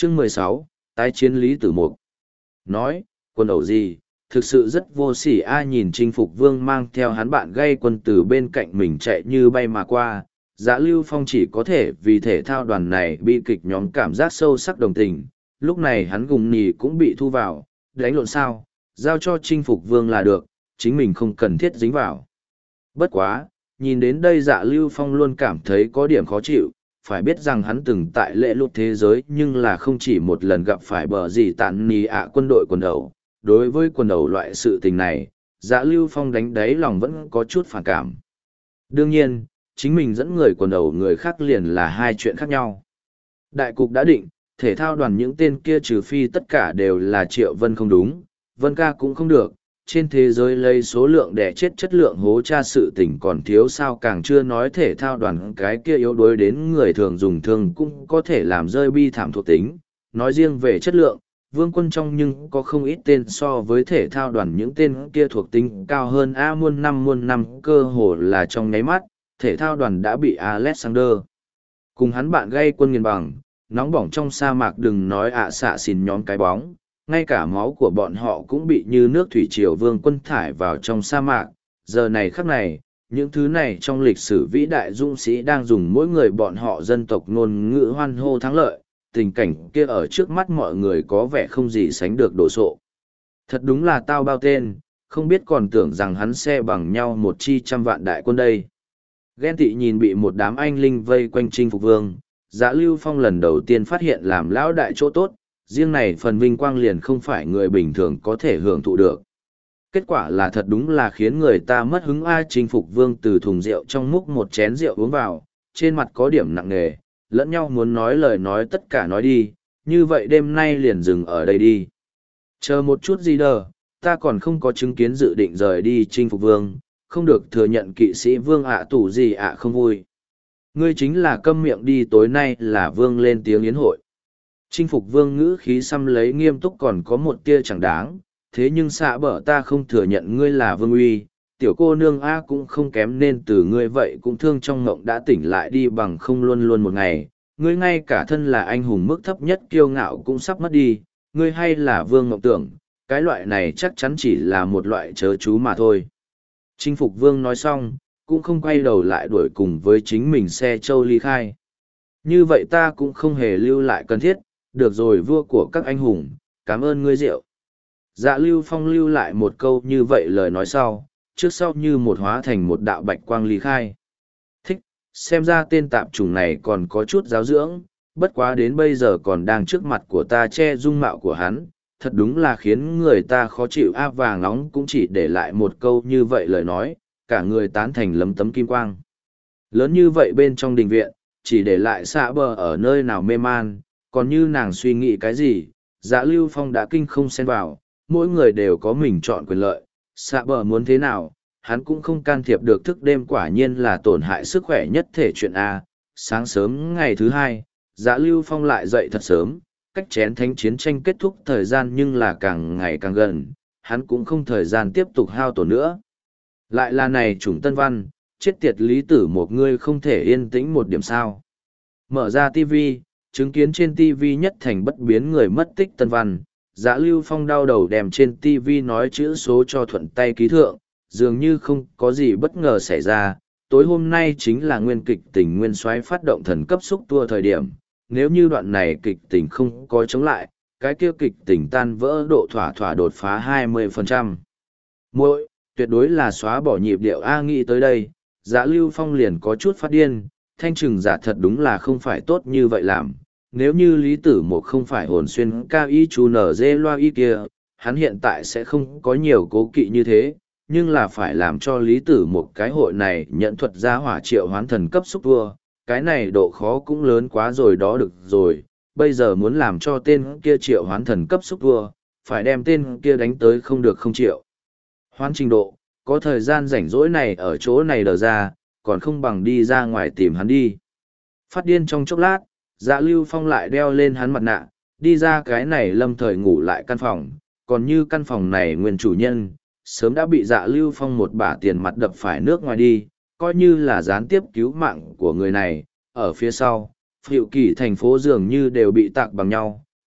Chương 16, tái chiến Lý Tử Mục. Nói, quân ẩu gì, thực sự rất vô sỉ. Ai nhìn Chinh Phục Vương mang theo hắn bạn gây quân từ bên cạnh mình chạy như bay mà qua. Dạ Lưu Phong chỉ có thể vì thể thao đoàn này bị kịch nhóm cảm giác sâu sắc đồng tình. Lúc này hắn gùng nì cũng bị thu vào, đánh lộn sao, giao cho Chinh Phục Vương là được, chính mình không cần thiết dính vào. Bất quá, nhìn đến đây Dạ Lưu Phong luôn cảm thấy có điểm khó chịu, phải biết rằng hắn từng tại lễ lụt thế giới nhưng là không chỉ một lần gặp phải bờ gì tàn nì ạ quân đội quần đầu. Đối với quần đầu loại sự tình này, Dạ Lưu Phong đánh đáy lòng vẫn có chút phản cảm. Đương nhiên, chính mình dẫn người quần đầu người khác liền là hai chuyện khác nhau. Đại cục đã định, thể thao đoàn những tên kia trừ phi tất cả đều là Triệu Vân không đúng, Vân ca cũng không được. Trên thế giới lấy số lượng đẻ chết chất lượng hố tra sự tình còn thiếu sao, càng chưa nói thể thao đoàn cái kia yếu đuối đến người thường dùng thương cũng có thể làm rơi bi thảm thuộc tính. Nói riêng về chất lượng, Vương Quân trong nhưng có không ít tên so với thể thao đoàn những tên kia thuộc tính cao hơn muôn năm cơ hồ là trong nháy mắt, thể thao đoàn đã bị Alexander cùng hắn bạn gây quân nghiền bằng, nóng bỏng trong sa mạc đừng nói xạ xìn nhóm cái bóng. Ngay cả máu của bọn họ cũng bị như nước thủy triều Vương Quân thải vào trong sa mạc. Giờ này khắc này, những thứ này trong lịch sử vĩ đại dũng sĩ đang dùng mỗi người bọn họ dân tộc ngôn ngữ hoan hô thắng lợi, tình cảnh kia ở trước mắt mọi người có vẻ không gì sánh được đồ sộ. Thật đúng là tao bao tên, không biết còn tưởng rằng hắn xe bằng nhau một chi trăm vạn đại quân đây. Ghen tị nhìn bị một đám anh linh vây quanh Chinh Phục Vương, Dạ Lưu Phong lần đầu tiên phát hiện làm lão đại chỗ tốt, riêng này phần vinh quang liền không phải người bình thường có thể hưởng thụ được. Kết quả là thật đúng là khiến người ta mất hứng. Chinh Phục Vương từ thùng rượu trong múc một chén rượu uống vào, trên mặt có điểm nặng nề, lẫn nhau muốn nói lời nói tất cả nói đi, như vậy đêm nay liền dừng ở đây đi. Chờ một chút gì đờ, ta còn không có chứng kiến dự định rời đi Chinh Phục Vương, không được thừa nhận kỵ sĩ Vương tủ gì không vui. Ngươi chính là câm miệng đi, tối nay là Vương lên tiếng yến hội. Chinh Phục Vương ngữ khí xăm lấy nghiêm túc còn có một tia chẳng đáng, thế nhưng xạ bở ta không thừa nhận ngươi là Vương uy, tiểu cô nương cũng không kém nên từ ngươi vậy cũng thương trong ngộng đã tỉnh lại đi bằng không luôn luôn một ngày, ngươi ngay cả thân là anh hùng mức thấp nhất kiêu ngạo cũng sắp mất đi, ngươi hay là Vương ngộng tưởng, cái loại này chắc chắn chỉ là một loại chớ chú mà thôi. Chinh Phục Vương nói xong, cũng không quay đầu lại đuổi cùng với chính mình xe châu ly khai. Như vậy ta cũng không hề lưu lại cần thiết. Được rồi vua của các anh hùng, cảm ơn ngươi rượu. Dạ Lưu Phong lưu lại một câu như vậy lời nói sau, trước sau như một hóa thành một đạo bạch quang ly khai. Thích, xem ra tên tạp chủng này còn có chút giáo dưỡng, bất quá đến bây giờ còn đang trước mặt của ta che dung mạo của hắn, thật đúng là khiến người ta khó chịu. Vàng nóng cũng chỉ để lại một câu như vậy lời nói, cả người tán thành lấm tấm kim quang. Lớn như vậy bên trong đình viện, chỉ để lại xạ bờ ở nơi nào mê man, còn như nàng suy nghĩ cái gì, Dạ Lưu Phong đã kinh không xen vào, mỗi người đều có mình chọn quyền lợi, xạ bờ muốn thế nào, hắn cũng không can thiệp được. Thức đêm quả nhiên là tổn hại sức khỏe nhất thể chuyện A. Sáng sớm ngày thứ hai, Dạ Lưu Phong lại dậy thật sớm, cách chén thánh chiến tranh kết thúc thời gian nhưng là càng ngày càng gần, hắn cũng không thời gian tiếp tục hao tổn nữa. Lại là này chủng Tân Văn, chết tiệt Lý Tử một ngươi không thể yên tĩnh một điểm sao. Mở ra TV, chứng kiến trên TV nhất thành bất biến người mất tích Tân Văn, Dạ Lưu Phong đau đầu đem trên TV nói chữ số cho thuận tay ký thượng, dường như không có gì bất ngờ xảy ra. Tối hôm nay chính là nguyên kịch tình nguyên soái phát động thần cấp xúc tua thời điểm, nếu như đoạn này kịch tình không có chống lại, cái kia kịch tình tan vỡ độ thỏa thỏa đột phá 20%. Muội, tuyệt đối là xóa bỏ nhịp điệu nghĩ tới đây, Dạ Lưu Phong liền có chút phát điên, thanh trừng giả thật đúng là không phải tốt như vậy làm. Nếu như Lý Tử Mục không phải hồn xuyên cao y chú nở dê loa y kia, hắn hiện tại sẽ không có nhiều cố kỵ như thế, nhưng là phải làm cho Lý Tử Mục cái hội này nhận thuật ra hỏa triệu hoán thần cấp xúc vua, cái này độ khó cũng lớn quá rồi đó. Được rồi, bây giờ muốn làm cho tên kia triệu hoán thần cấp xúc vua, phải đem tên kia đánh tới không được không triệu hoán trình độ, có thời gian rảnh rỗi này ở chỗ này đờ ra, còn không bằng đi ra ngoài tìm hắn đi. Phát điên trong chốc lát, Dạ Lưu Phong lại đeo lên hắn mặt nạ, đi ra cái này lâm thời ngủ lại căn phòng, còn như căn phòng này nguyên chủ nhân, sớm đã bị Dạ Lưu Phong một bả tiền mặt đập phải nước ngoài đi, coi như là gián tiếp cứu mạng của người này. Ở phía sau, phiệu kỳ thành phố dường như đều bị tạc bằng nhau,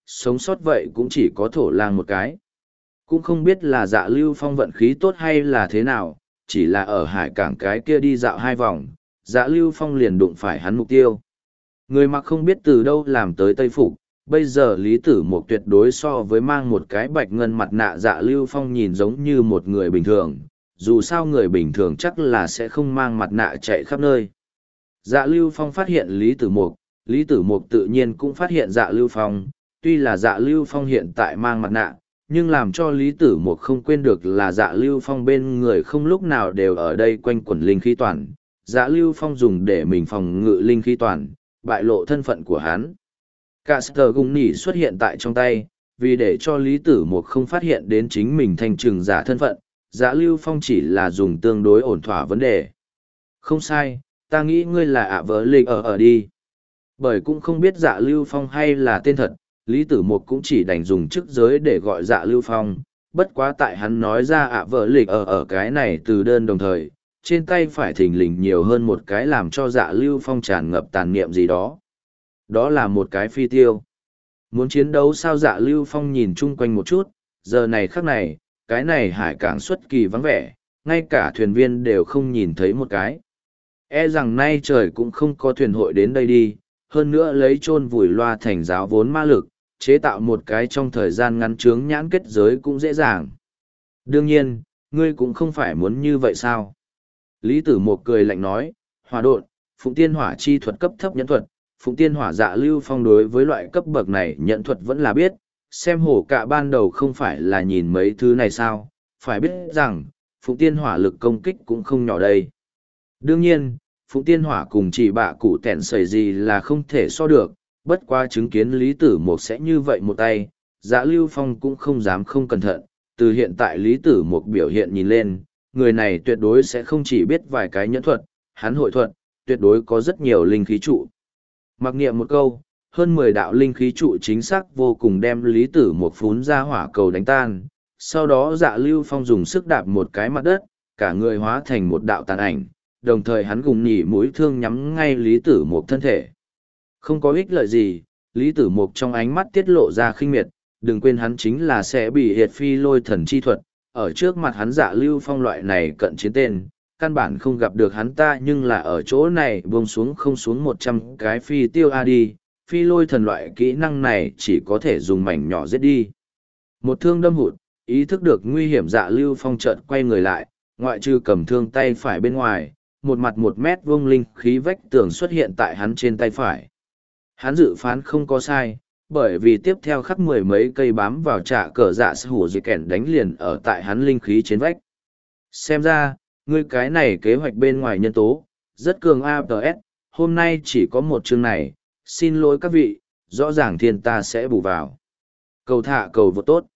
sống sót vậy cũng chỉ có thổ lang một cái. Cũng không biết là Dạ Lưu Phong vận khí tốt hay là thế nào, chỉ là ở hải cảng cái kia đi dạo 2 vòng, Dạ Lưu Phong liền đụng phải hắn mục tiêu. Người mặc không biết từ đâu làm tới Tây Phục, bây giờ Lý Tử Mục tuyệt đối so với mang một cái bạch ngân mặt nạ Dạ Lưu Phong nhìn giống như một người bình thường, dù sao người bình thường chắc là sẽ không mang mặt nạ chạy khắp nơi. Dạ Lưu Phong phát hiện Lý Tử Mục tự nhiên cũng phát hiện Dạ Lưu Phong, tuy là Dạ Lưu Phong hiện tại mang mặt nạ, nhưng làm cho Lý Tử Mục không quên được là Dạ Lưu Phong bên người không lúc nào đều ở đây quanh quẩn linh khí toàn. Dạ Lưu Phong dùng để mình phòng ngự linh khí toàn, bại lộ thân phận của hắn. Caster Gung Nỉ xuất hiện tại trong tay, vì để cho Lý Tử Mục không phát hiện đến chính mình thành trừng giả thân phận, Dạ Lưu Phong chỉ là dùng tương đối ổn thỏa vấn đề. Không sai, ta nghĩ ngươi là ạ vỡ lịch ở đi. Bởi cũng không biết Dạ Lưu Phong hay là tên thật, Lý Tử Mục cũng chỉ đành dùng chức giới để gọi Dạ Lưu Phong, bất quá tại hắn nói ra ạ vỡ lịch ở cái này từ đơn đồng thời, trên tay phải thình lình nhiều hơn một cái làm cho Dạ Lưu Phong tràn ngập tàn niệm gì đó. Đó là một cái phi tiêu. Muốn chiến đấu sao? Dạ Lưu Phong nhìn chung quanh một chút, giờ này khắc này, cái này hải cảng xuất kỳ vắng vẻ, ngay cả thuyền viên đều không nhìn thấy một cái. E rằng nay trời cũng không có thuyền hội đến đây đi, hơn nữa lấy chôn vùi loa thành giáo vốn ma lực, chế tạo một cái trong thời gian ngắn chướng nhãn kết giới cũng dễ dàng. Đương nhiên, ngươi cũng không phải muốn như vậy sao? Lý Tử Mục cười lạnh nói, hỏa độn, Phụng Tiên Hỏa chi thuật cấp thấp nhẫn thuật, Phụng Tiên Hỏa Dạ Lưu Phong đối với loại cấp bậc này nhẫn thuật vẫn là biết, xem hổ cả ban đầu không phải là nhìn mấy thứ này sao, phải biết rằng, Phụng Tiên Hỏa lực công kích cũng không nhỏ đây. Đương nhiên, Phụng Tiên Hỏa cùng chỉ bạ cụ tẹn sẩy gì là không thể so được, bất quá chứng kiến Lý Tử Mục sẽ như vậy một tay, Dạ Lưu Phong cũng không dám không cẩn thận, từ hiện tại Lý Tử Mục biểu hiện nhìn lên, người này tuyệt đối sẽ không chỉ biết vài cái nhẫn thuật, hắn hội thuật, tuyệt đối có rất nhiều linh khí trụ. Mặc niệm một câu, hơn 10 đạo linh khí trụ chính xác vô cùng đem Lý Tử Mục phún ra hỏa cầu đánh tan, sau đó Dạ Lưu Phong dùng sức đạp một cái mặt đất, cả người hóa thành một đạo tàn ảnh, đồng thời hắn gùng nhỉ mũi thương nhắm ngay Lý Tử Mục thân thể. Không có ích lợi gì, Lý Tử Mục trong ánh mắt tiết lộ ra khinh miệt, đừng quên hắn chính là sẽ bị hiệt phi lôi thần chi thuật, ở trước mặt hắn Dạ Lưu Phong loại này cận chiến tên, căn bản không gặp được hắn ta, nhưng là ở chỗ này buông xuống không xuống 100 cái phi tiêu a đi, phi lôi thần loại kỹ năng này chỉ có thể dùng mảnh nhỏ giết đi. Một thương đâm hụt, ý thức được nguy hiểm Dạ Lưu Phong chợt quay người lại, ngoại trừ cầm thương tay phải bên ngoài, một mặt 1 mét vuông linh khí vách tường xuất hiện tại hắn trên tay phải. Hắn dự phán không có sai, bởi vì tiếp theo khắc 10 mấy cây bám vào trạ cờ dạ sư hủ dị kẻn đánh liền ở tại hắn linh khí trên vách. Xem ra, ngươi cái này kế hoạch bên ngoài nhân tố, rất cường APS, hôm nay chỉ có một chương này, xin lỗi các vị, rõ ràng thiên ta sẽ bù vào. Cầu thả cầu vô tốt.